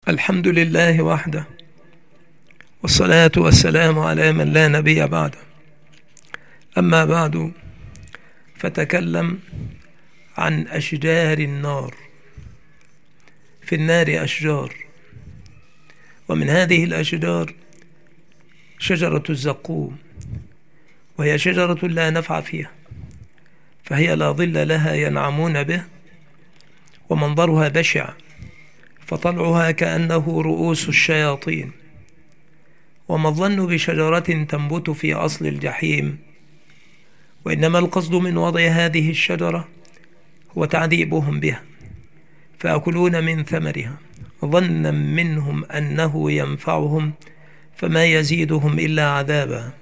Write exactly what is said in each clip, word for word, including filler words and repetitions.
الحمد لله وحده، والصلاة والسلام على من لا نبي بعده. أما بعد، فتكلم عن أشجار النار. في النار أشجار، ومن هذه الأشجار شجرة الزقوم، وهي شجرة لا نفع فيها، فهي لا ظل لها ينعمون به، ومنظرها بشع، فطلعها كأنه رؤوس الشياطين. وما الظن بشجرة تنبت في أصل الجحيم؟ وإنما القصد من وضع هذه الشجرة هو تعذيبهم بها، فيأكلون من ثمرها ظنا منهم أنه ينفعهم، فما يزيدهم إلا عذابا.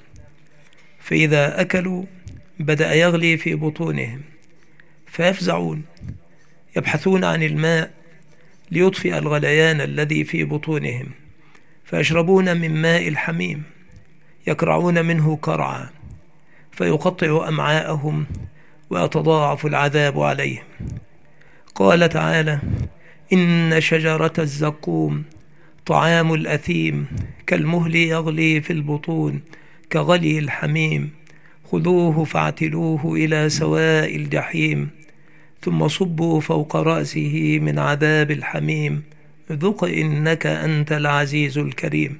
فإذا أكلوا بدأ يغلي في بطونهم، فيفزعون يبحثون عن الماء ليطفئ الغليان الذي في بطونهم، فيشربون من ماء الحميم يكرعون منه كرعا، فيقطع أمعاءهم ويتضاعف العذاب عليهم. قال تعالى: إن شجرة الزقوم طعام الأثيم كالمهل يغلي في البطون كغلي الحميم، خذوه فاعتلوه إلى سواء الجحيم، ثم صبوا فوق رأسه من عذاب الحميم، ذق إنك أنت العزيز الكريم.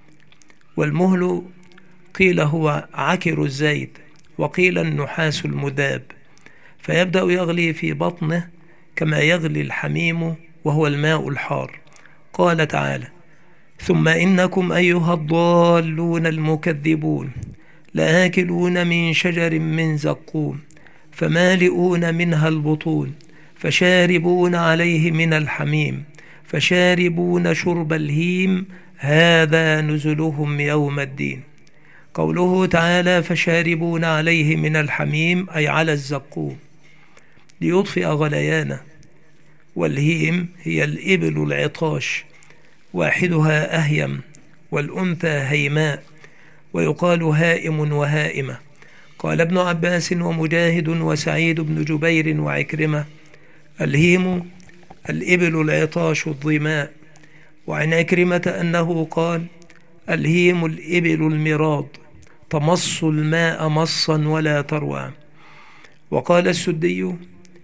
والمهل قيل هو عكر الزيت، وقيل النحاس المذاب، فيبدأ يغلي في بطنه كما يغلي الحميم وهو الماء الحار. قال تعالى: ثم إنكم أيها الضالون المكذبون لآكلون من شجر من زقوم فمالئون منها البطون فشاربون عليه من الحميم فشاربون شرب الهيم، هذا نزلهم يوم الدين. قوله تعالى فشاربون عليه من الحميم أي على الزقوم ليطفئ غليانه. والهيم هي الإبل العطاش، واحدها أهيم والأنثى هيماء، ويقال هائم وهائمة. قال ابن عباس ومجاهد وسعيد بن جبير وعكرمة: الهيم الإبل العطاش الظماء. وعن عكرمة أنه قال: الهيم الإبل المراض تمص الماء مصا ولا تروى. وقال السدي: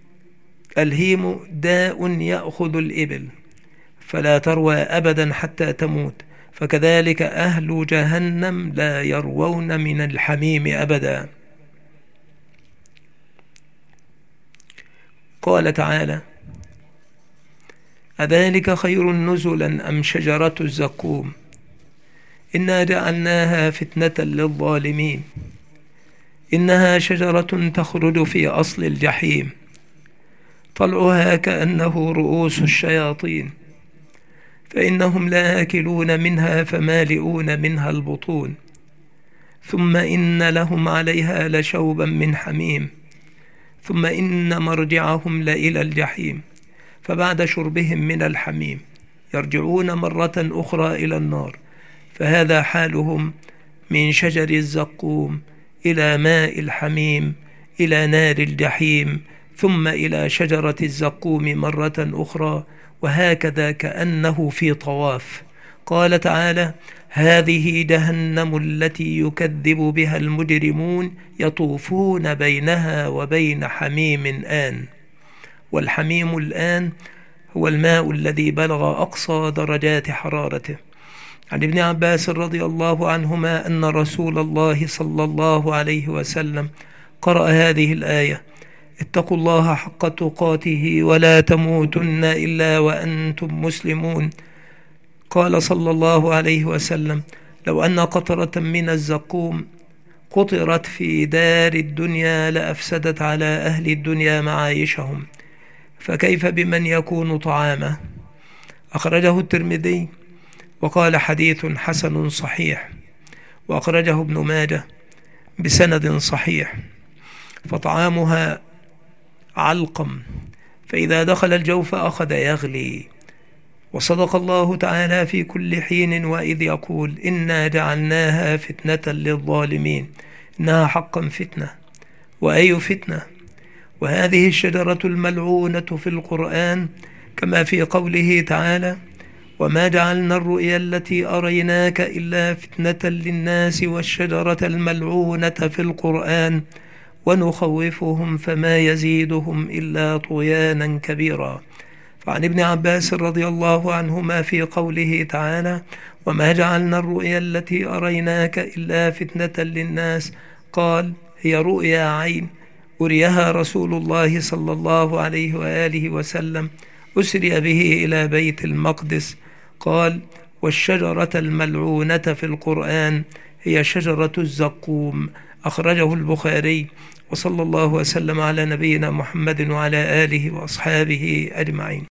الهيم داء يأخذ الإبل فلا تروى أبدا حتى تموت، فكذلك أهل جهنم لا يروون من الحميم أبدا. قال تعالى: أذلك خير نزلا أم شجرة الزقوم إنا جعلناها فتنة للظالمين إنها شجرة تخرج في أصل الجحيم طلعها كأنه رؤوس الشياطين فإنهم لآكلون منها فمالئون منها البطون ثم إن لهم عليها لشوبا من حميم ثم إن مرجعهم لإلى الجحيم، فبعد شربهم من الحميم يرجعون مرة أخرى إلى النار، فهذا حالهم من شجر الزقوم إلى ماء الحميم إلى نار الجحيم ثم إلى شجرة الزقوم مرة أخرى، وهكذا كأنه في طواف. قال تعالى: هذه جهنم التي يكذب بها المجرمون يطوفون بينها وبين حميم آن. والحميم الآن هو الماء الذي بلغ أقصى درجات حرارته. عن ابن عباس رضي الله عنهما أن رسول الله صلى الله عليه وسلم قرأ هذه الآية: اتقوا الله حق تقاته ولا تموتن إلا وأنتم مسلمون. قال صلى الله عليه وسلم: لو أن قطرة من الزقوم قطرت في دار الدنيا لأفسدت على أهل الدنيا معايشهم، فكيف بمن يكون طعامه؟ أخرجه الترمذي وقال حديث حسن صحيح، وأخرجه ابن ماجه بسند صحيح. فطعامها علقم، فإذا دخل الجوف أخذ يغلي. وصدق الله تعالى في كل حين وإذ يقول: إنا جعلناها فتنة للظالمين إنها حقا فتنة. وأي فتنة؟ وهذه الشجرة الملعونة في القرآن كما في قوله تعالى: وما جعلنا الرؤيا التي أريناك إلا فتنة للناس والشجرة الملعونة في القرآن ونخوفهم فما يزيدهم إلا طغيانا كبيرا. فعن ابن عباس رضي الله عنهما في قوله تعالى: وما جعلنا الرؤيا التي أريناك إلا فتنة للناس، قال: هي رؤيا عين أريها رسول الله صلى الله عليه وآله وسلم، أسري به إلى بيت المقدس. قال: والشجرة الملعونة في القرآن هي شجرة الزقوم. أخرجه البخاري. وصلى الله وسلم على نبينا محمد وعلى آله وأصحابه أجمعين.